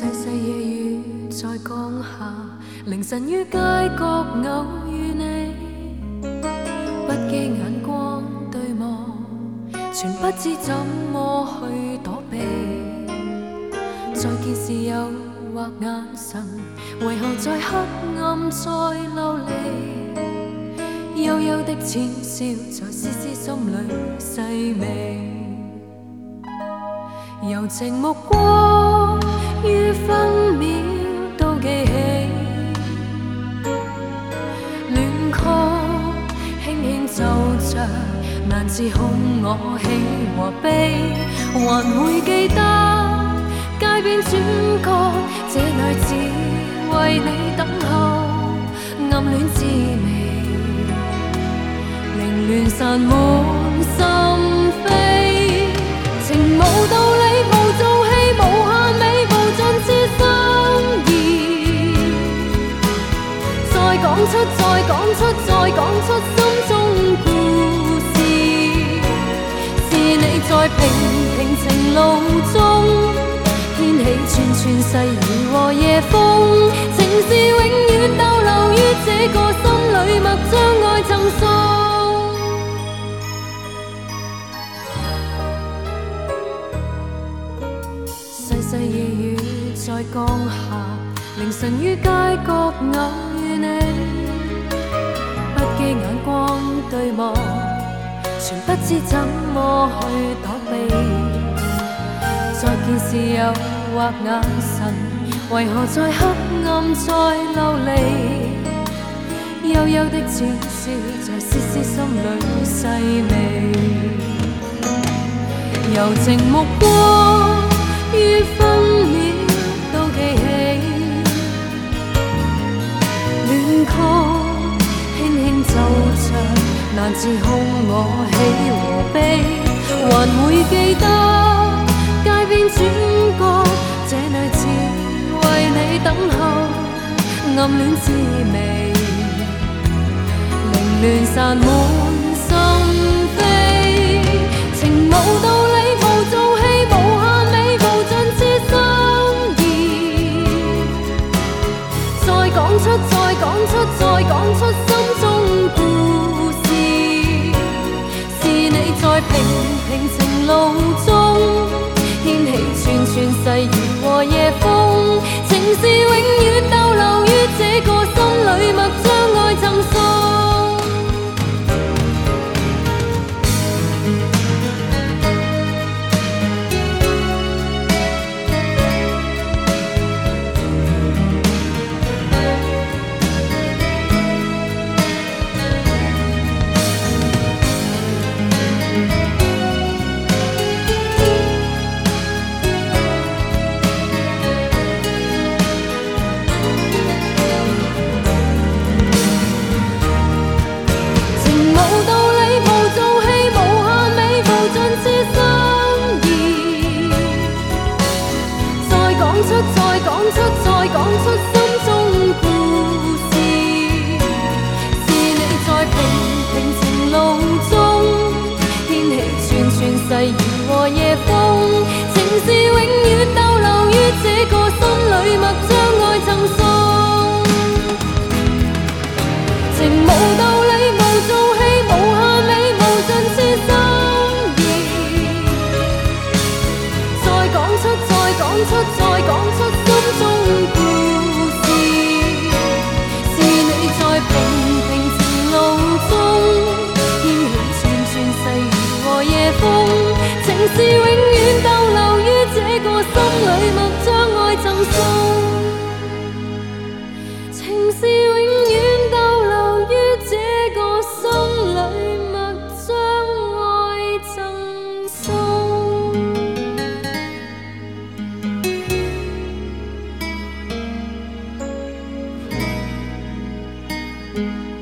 细细夜雨在降下，凌晨於街角偶遇你，不羈眼光對望，全不知怎麼去躲避。再見時誘惑眼神，為何在黑暗再流離？幽幽的淺笑在絲絲心裏細微。柔情目光於分秒都記起，戀曲輕輕奏着，難自控我喜和悲，還會記得街邊轉角，這女子為你等候，暗戀滋味凌亂散滿心扉。情無道理，無做戲，無限美，無盡痴心意。再講出，再講出，再講出心中故事。是你在平平情路中掀起串串細雨和夜風，情是永遠逗留於這個心裏，默將愛贈送。細夜雨在降下，凌晨於街角偶遇你，不羈眼光對望，全不知怎麼去躲避。再見時誘惑眼神，為何在黑暗再流離？幽幽的淺笑在絲絲心裏細微，柔情目光於分秒都記起，戀曲輕輕奏着，難自控我喜和悲，還會記得街邊轉角，這女子為你等候，暗戀滋味凌亂散滿心扉。情無道理，無做戲，無限美，無盡痴心意。再講出，再講出，再講出心中故事。是你在平平情路中掀起串串細雨和夜風，情是永遠逗留於這個心裏，默將愛贈送。細雨和夜風，情是永遠逗留於這個心裏，默將愛贈送。情無道理，無做戲，無限美，無盡痴心意。再講出，再講出，再講出心中故事。是你在平平情路中掀起串串細雨和夜風，情是永遠逗留於這個心裏，默將愛贈送。情是永遠逗留於這個心裏，默將愛贈送。